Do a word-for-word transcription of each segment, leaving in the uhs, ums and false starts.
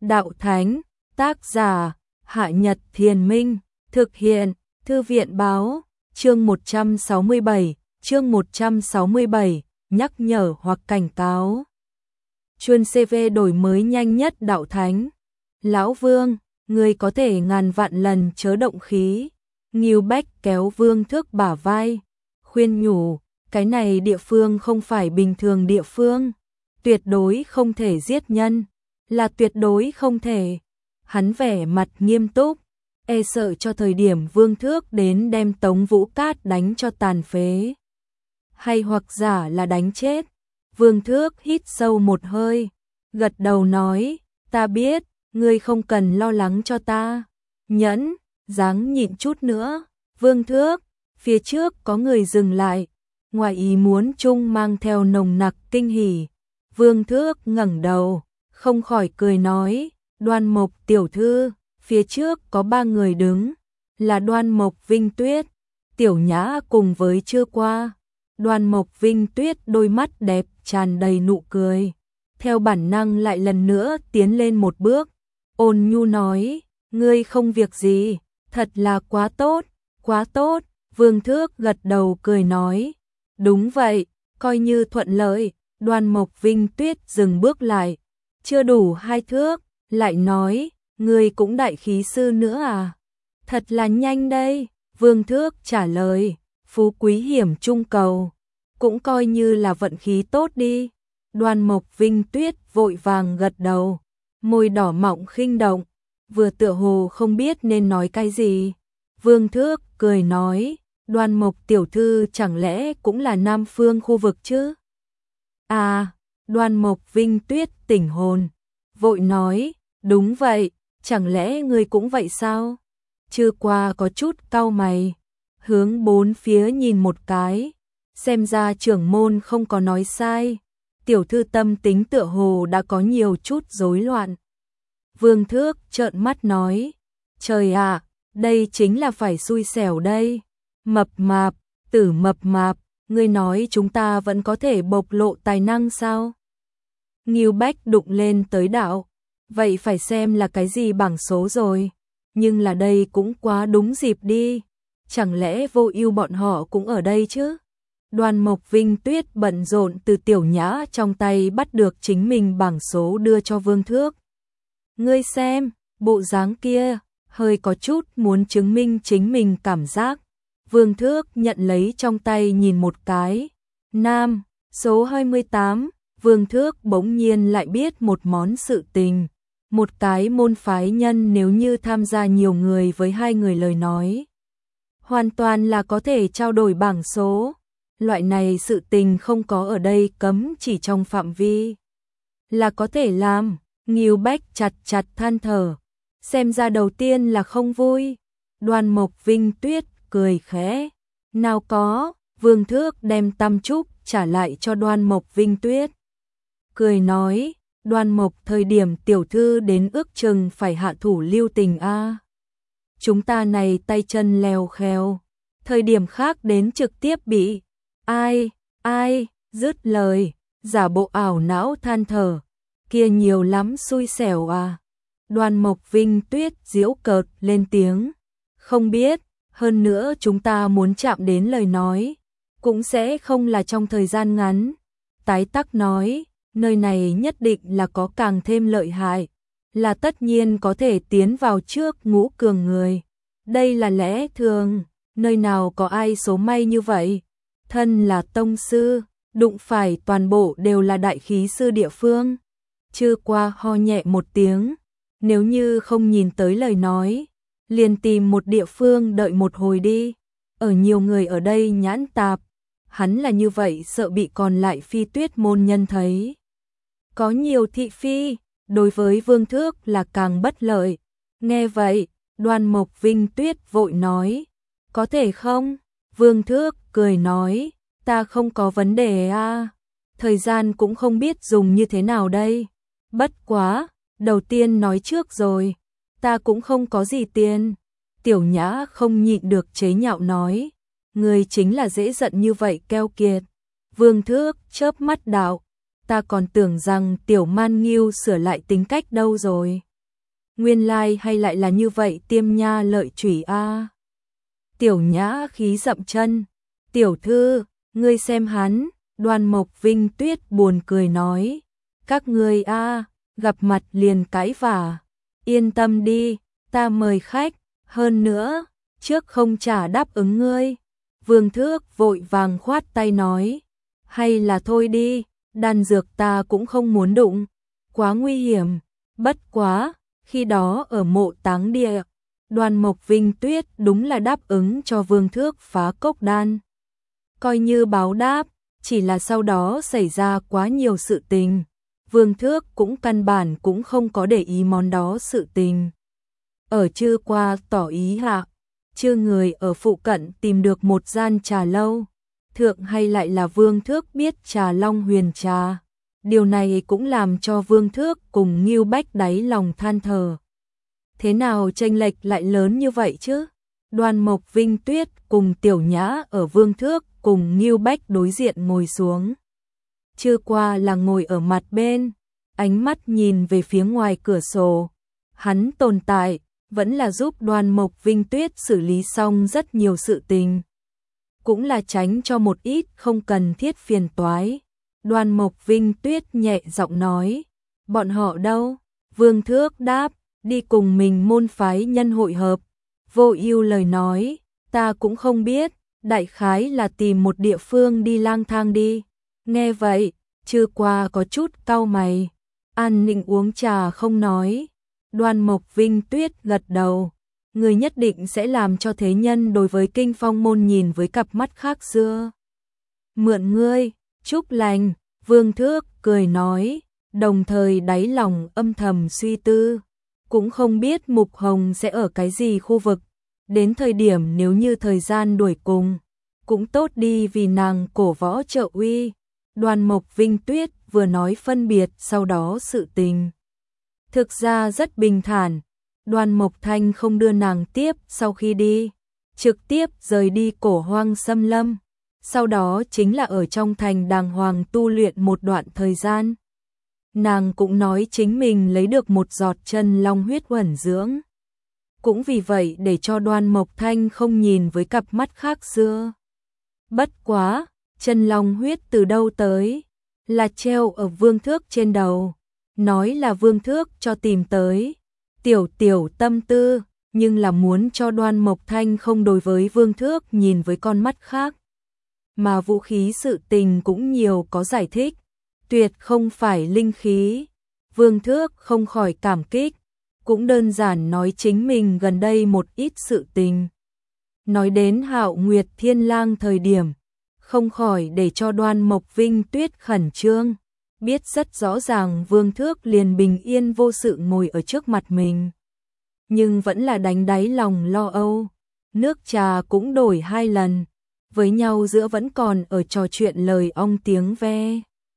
Đạo Thánh, tác giả, Hạ Nhật Thiền Minh, thực hiện, Thư viện Báo, chương một trăm sáu mươi bảy, chương một trăm sáu mươi bảy, nhắc nhở hoặc cảnh cáo. Chuân xê vê đổi mới nhanh nhất Đạo Thánh. Lão Vương, người có thể ngàn vạn lần chớ động khí. Ngưu Bách kéo Vương Thước bả vai, khuyên nhủ, cái này địa phương không phải bình thường địa phương, tuyệt đối không thể giết nhân, là tuyệt đối không thể. Hắn vẻ mặt nghiêm túc, e sợ cho thời điểm Vương Thước đến đem Tống Vũ Cát đánh cho tàn phế, hay hoặc giả là đánh chết. Vương Thước hít sâu một hơi, gật đầu nói, ta biết, ngươi không cần lo lắng cho ta. Nhẫn, dáng nhịn chút nữa. Vương Thước, phía trước có người dừng lại, ngoài ý muốn chung mang theo nồng nặc kinh hỉ. Vương Thước ngẩng đầu, không khỏi cười nói, Đoan Mộc tiểu thư, phía trước có ba người đứng, là Đoan Mộc Vinh Tuyết, Tiểu Nhã cùng với Chưa Qua. Đoan Mộc Vinh Tuyết đôi mắt đẹp tràn đầy nụ cười, theo bản năng lại lần nữa tiến lên một bước, ôn nhu nói, ngươi không việc gì, thật là quá tốt, quá tốt. Vương Thước gật đầu cười nói, đúng vậy, coi như thuận lợi. Đoan Mộc Vinh Tuyết dừng bước lại, chưa đủ hai thước, lại nói, ngươi cũng đại khí sư nữa à? Thật là nhanh đây. Vương Thước trả lời, phú quý hiểm trung cầu, cũng coi như là vận khí tốt đi. Đoan Mộc Vinh Tuyết vội vàng gật đầu, môi đỏ mọng khinh động, vừa tựa hồ không biết nên nói cái gì. Vương Thước cười nói, Đoan Mộc tiểu thư chẳng lẽ cũng là Nam Phương khu vực chứ? À, Đoan Mộc Vinh Tuyết tỉnh hồn, vội nói, đúng vậy, chẳng lẽ ngươi cũng vậy sao? Chưa Qua có chút cau mày, hướng bốn phía nhìn một cái, xem ra trưởng môn không có nói sai, tiểu thư tâm tính tựa hồ đã có nhiều chút rối loạn. Vương Thước trợn mắt nói, trời ạ, đây chính là phải xui xẻo đây. Mập mạp, tử mập mạp, ngươi nói chúng ta vẫn có thể bộc lộ tài năng sao? Ngưu Bách đụng lên tới đạo, vậy phải xem là cái gì bảng số rồi, nhưng là đây cũng quá đúng dịp đi, chẳng lẽ Vô Ưu bọn họ cũng ở đây chứ? Đoan Mộc Vinh Tuyết bận rộn từ Tiểu Nhã trong tay bắt được chính mình bảng số đưa cho Vương Thước. Ngươi xem, bộ dáng kia, hơi có chút muốn chứng minh chính mình cảm giác. Vương Thước nhận lấy trong tay nhìn một cái. Nam, số hai mươi tám, Vương Thước bỗng nhiên lại biết một món sự tình. Một cái môn phái nhân nếu như tham gia nhiều người với hai người lời nói, hoàn toàn là có thể trao đổi bảng số. Loại này sự tình không có ở đây cấm chỉ trong phạm vi, là có thể làm. Ngưu Bách chặt chặt than thở, xem ra đầu tiên là không vui. Đoan Mộc Vinh Tuyết cười khẽ, nào có. Vương Thước đem tam trúc trả lại cho Đoan Mộc Vinh Tuyết, cười nói, Đoan Mộc thời điểm tiểu thư đến ước chừng phải hạ thủ lưu tình a. Chúng ta này tay chân lèo khèo, thời điểm khác đến trực tiếp bị ai ai. Dứt lời, giả bộ ảo não than thở, kia nhiều lắm xui xẻo à. Đoan Mộc Vinh Tuyết giễu cợt lên tiếng, không biết, hơn nữa chúng ta muốn chạm đến lời nói, cũng sẽ không là trong thời gian ngắn. Tái Tắc nói, nơi này nhất định là có càng thêm lợi hại, là tất nhiên có thể tiến vào trước ngũ cường người. Đây là lẽ thường, nơi nào có ai số may như vậy. Thân là tông sư, đụng phải toàn bộ đều là đại khí sư địa phương. Chưa Qua ho nhẹ một tiếng, nếu như không nhìn tới lời nói, liền tìm một địa phương đợi một hồi đi. Ở nhiều người ở đây nhãn tạp, hắn là như vậy sợ bị còn lại Phi Tuyết môn nhân thấy. Có nhiều thị phi, đối với Vương Thước là càng bất lợi. Nghe vậy, Đoan Mộc Vinh Tuyết vội nói, có thể không? Vương Thước cười nói, ta không có vấn đề a, thời gian cũng không biết dùng như thế nào đây. Bất quá, đầu tiên nói trước rồi, ta cũng không có gì tiền. Tiểu Nhã không nhịn được chế nhạo nói, người chính là dễ giận như vậy keo kiệt. Vương Thước chớp mắt đạo, ta còn tưởng rằng Tiểu Man Nghiêu sửa lại tính cách đâu rồi. Nguyên lai like hay lại là như vậy, Tiêm Nha lợi chủy a. À. Tiểu Nhã khí dậm chân, tiểu thư, ngươi xem hắn. Đoan Mộc Vinh Tuyết buồn cười nói, các ngươi a, à, gặp mặt liền cãi vả, yên tâm đi, ta mời khách, hơn nữa, trước không trả đáp ứng ngươi. Vương Thước vội vàng khoát tay nói, hay là thôi đi, đan dược ta cũng không muốn đụng, quá nguy hiểm. Bất quá, khi đó ở mộ táng địa, Đoan Mộc Vinh Tuyết đúng là đáp ứng cho Vương Thước phá cốc đan. Coi như báo đáp, chỉ là sau đó xảy ra quá nhiều sự tình. Vương Thước cũng căn bản cũng không có để ý món đó sự tình. Ở Trư Qua tỏ ý hạ, Trư người ở phụ cận tìm được một gian trà lâu. Thượng hay lại là Vương Thước biết trà Long Huyền trà. Điều này cũng làm cho Vương Thước cùng Ngưu Bách đáy lòng than thở. Thế nào chênh lệch lại lớn như vậy chứ? Đoan Mộc Vinh Tuyết cùng Tiểu Nhã ở Vương Thước cùng Ngưu Bách đối diện ngồi xuống. Trư Qua là ngồi ở mặt bên, ánh mắt nhìn về phía ngoài cửa sổ. Hắn tồn tại, vẫn là giúp Đoan Mộc Vinh Tuyết xử lý xong rất nhiều sự tình. Cũng là tránh cho một ít không cần thiết phiền toái. Đoan Mộc Vinh Tuyết nhẹ giọng nói, bọn họ đâu? Vương Thước đáp, đi cùng mình môn phái nhân hội hợp. Vô Ưu lời nói, ta cũng không biết, đại khái là tìm một địa phương đi lang thang đi. Nghe vậy, Trư Qua có chút cau mày, an ninh uống trà không nói. Đoan Mộc Vinh Tuyết gật đầu, người nhất định sẽ làm cho thế nhân đối với Kinh Phong môn nhìn với cặp mắt khác xưa. Mượn ngươi, chúc lành, Vương Thước cười nói, đồng thời đáy lòng âm thầm suy tư, cũng không biết Mục Hồng sẽ ở cái gì khu vực, đến thời điểm nếu như thời gian đuổi cùng, cũng tốt đi vì nàng cổ võ trợ uy. Đoan Mộc Vinh Tuyết vừa nói phân biệt sau đó sự tình. Thực ra rất bình thản, Đoan Mộc Thanh không đưa nàng tiếp sau khi đi, trực tiếp rời đi Cổ Hoang xâm lâm, sau đó chính là ở trong thành đàng hoàng tu luyện một đoạn thời gian. Nàng cũng nói chính mình lấy được một giọt chân long huyết uẩn dưỡng. Cũng vì vậy để cho Đoan Mộc Thanh không nhìn với cặp mắt khác xưa. Bất quá, chân long huyết từ đâu tới? Là treo ở Vương Thước trên đầu. Nói là Vương Thước cho tìm tới. Tiểu tiểu tâm tư, nhưng là muốn cho Đoan Mộc Thanh không đối với Vương Thước nhìn với con mắt khác. Mà vũ khí sự tình cũng nhiều có giải thích. Tuyệt không phải linh khí. Vương Thước không khỏi cảm kích, cũng đơn giản nói chính mình gần đây một ít sự tình. Nói đến Hạo Nguyệt Thiên Lang thời điểm, không khỏi để cho Đoan Mộc Vinh Tuyết khẩn trương, biết rất rõ ràng Vương Thước liền bình yên vô sự ngồi ở trước mặt mình. Nhưng vẫn là đánh đáy lòng lo âu, nước trà cũng đổi hai lần, với nhau giữa vẫn còn ở trò chuyện lời ong tiếng ve.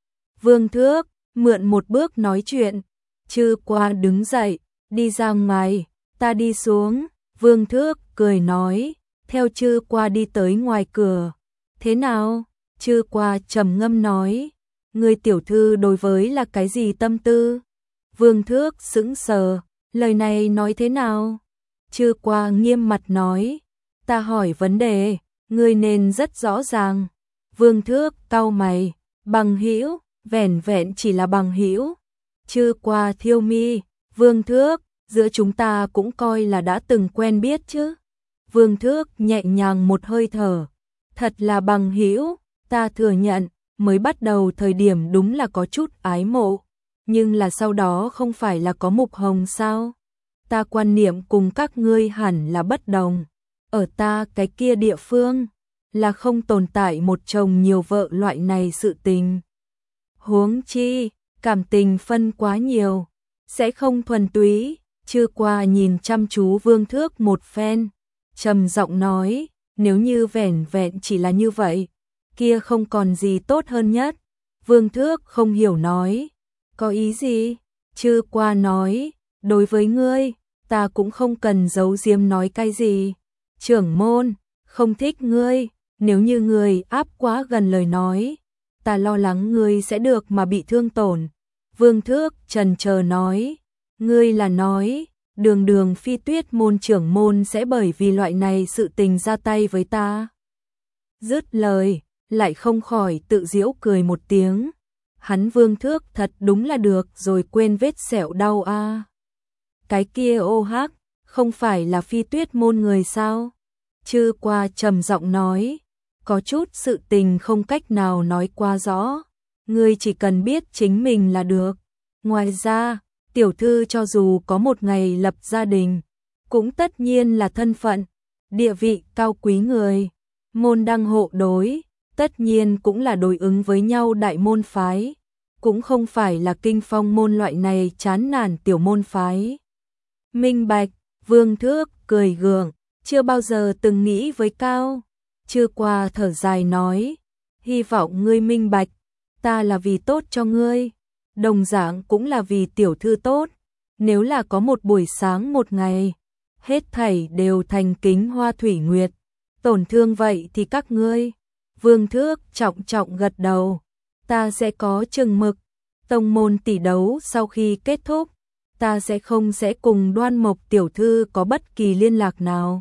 Vương Thước, mượn một bước nói chuyện, Trư Qua đứng dậy, đi ra ngoài, ta đi xuống. Vương Thước cười nói, theo Trư Qua đi tới ngoài cửa. Thế nào? Trư Qua trầm ngâm nói, người tiểu thư đối với là cái gì tâm tư? Vương Thước sững sờ, lời này nói thế nào? Trư Qua nghiêm mặt nói, ta hỏi vấn đề, ngươi nên rất rõ ràng. Vương Thước cau mày, bằng hữu, vẻn vẹn chỉ là bằng hữu. Trư Qua thiêu mi, Vương Thước, giữa chúng ta cũng coi là đã từng quen biết chứ. Vương Thước nhẹ nhàng một hơi thở, thật là bằng hữu, ta thừa nhận, mới bắt đầu thời điểm đúng là có chút ái mộ, nhưng là sau đó không phải là có Mục Hồng sao? Ta quan niệm cùng các ngươi hẳn là bất đồng, ở ta cái kia địa phương, là không tồn tại một chồng nhiều vợ loại này sự tình. Huống chi, cảm tình phân quá nhiều, sẽ không thuần túy. Trư Qua nhìn chăm chú Vương Thước một phen, trầm giọng nói, nếu như vẻn vẹn chỉ là như vậy, kia không còn gì tốt hơn nhất. Vương Thước không hiểu nói, có ý gì? Trư Qua nói, đối với ngươi, ta cũng không cần giấu giếm nói cái gì. Trưởng môn, không thích ngươi, nếu như ngươi áp quá gần lời nói, ta lo lắng ngươi sẽ được mà bị thương tổn. Vương Thước trần chờ nói, ngươi là nói, đường đường Phi Tuyết môn trưởng môn sẽ bởi vì loại này sự tình ra tay với ta. Dứt lời, lại không khỏi tự giễu cười một tiếng. Hắn Vương Thước thật đúng là được rồi quên vết sẹo đau a. À. Cái kia ô hắc, không phải là Phi Tuyết môn người sao? Chư Qua trầm giọng nói, có chút sự tình không cách nào nói qua rõ, ngươi chỉ cần biết chính mình là được. Ngoài ra, tiểu thư cho dù có một ngày lập gia đình, cũng tất nhiên là thân phận, địa vị cao quý người, môn đăng hộ đối, tất nhiên cũng là đối ứng với nhau đại môn phái, cũng không phải là Kinh Phong môn loại này chán nản tiểu môn phái. Minh bạch, Vương Thước cười gượng, chưa bao giờ từng nghĩ với cao. Chư Qua thở dài nói, hy vọng ngươi minh bạch, ta là vì tốt cho ngươi, đồng dạng cũng là vì tiểu thư tốt, nếu là có một buổi sáng một ngày, hết thảy đều thành Kính Hoa Thủy Nguyệt, tổn thương vậy thì các ngươi. Vương Thước trọng trọng gật đầu, ta sẽ có chừng mực, tông môn tỷ đấu sau khi kết thúc, ta sẽ không sẽ cùng Đoan Mộc tiểu thư có bất kỳ liên lạc nào.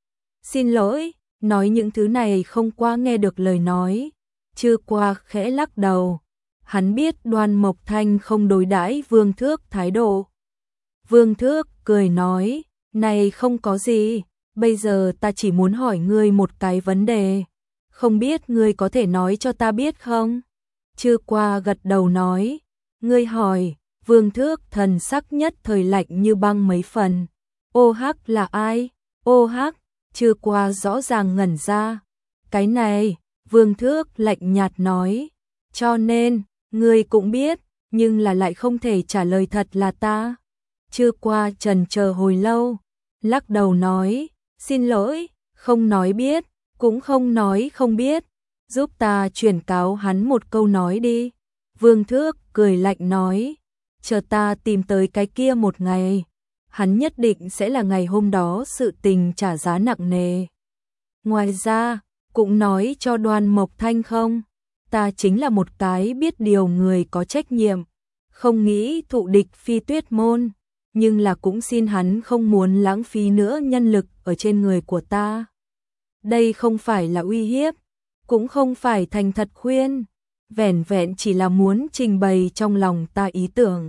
Xin lỗi, nói những thứ này không qua nghe được lời nói. Chư Qua khẽ lắc đầu, hắn biết Đoan Mộc Thanh không đối đãi Vương Thước thái độ. Vương Thước cười nói, này không có gì, bây giờ ta chỉ muốn hỏi ngươi một cái vấn đề, không biết ngươi có thể nói cho ta biết không? Chư Qua gật đầu nói, ngươi hỏi. Vương Thước thần sắc nhất thời lạnh như băng mấy phần. Ô hắc là ai? Ô hắc, Chư Qua rõ ràng ngẩn ra. Cái này, Vương Thước lạnh nhạt nói, cho nên, ngươi cũng biết, nhưng là lại không thể trả lời thật là ta. Chư Qua trần chờ hồi lâu, lắc đầu nói, xin lỗi, không nói biết, cũng không nói không biết, giúp ta chuyển cáo hắn một câu nói đi. Vương Thước cười lạnh nói, chờ ta tìm tới cái kia một ngày, hắn nhất định sẽ là ngày hôm đó sự tình trả giá nặng nề. Ngoài ra, cũng nói cho Đoan Mộc Thanh không, ta chính là một cái biết điều người có trách nhiệm, không nghĩ thụ địch Phi Tuyết môn, nhưng là cũng xin hắn không muốn lãng phí nữa nhân lực ở trên người của ta. Đây không phải là uy hiếp, cũng không phải thành thật khuyên, vẻn vẹn chỉ là muốn trình bày trong lòng ta ý tưởng.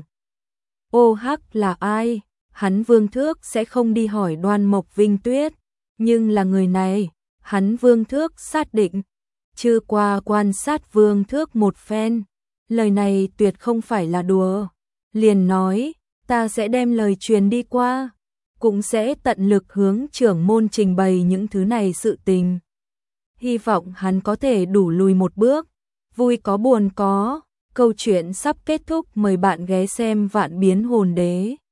Ô hắc là ai? Hắn Vương Thước sẽ không đi hỏi Đoan Mộc Vinh Tuyết, nhưng là người này, hắn Vương Thước xác định. Chư Qua quan sát Vương Thước một phen, lời này tuyệt không phải là đùa, liền nói, ta sẽ đem lời truyền đi qua, cũng sẽ tận lực hướng trưởng môn trình bày những thứ này sự tình. Hy vọng hắn có thể đủ lùi một bước, vui có buồn có, câu chuyện sắp kết thúc, mời bạn ghé xem Vạn Biến Hồn Đế.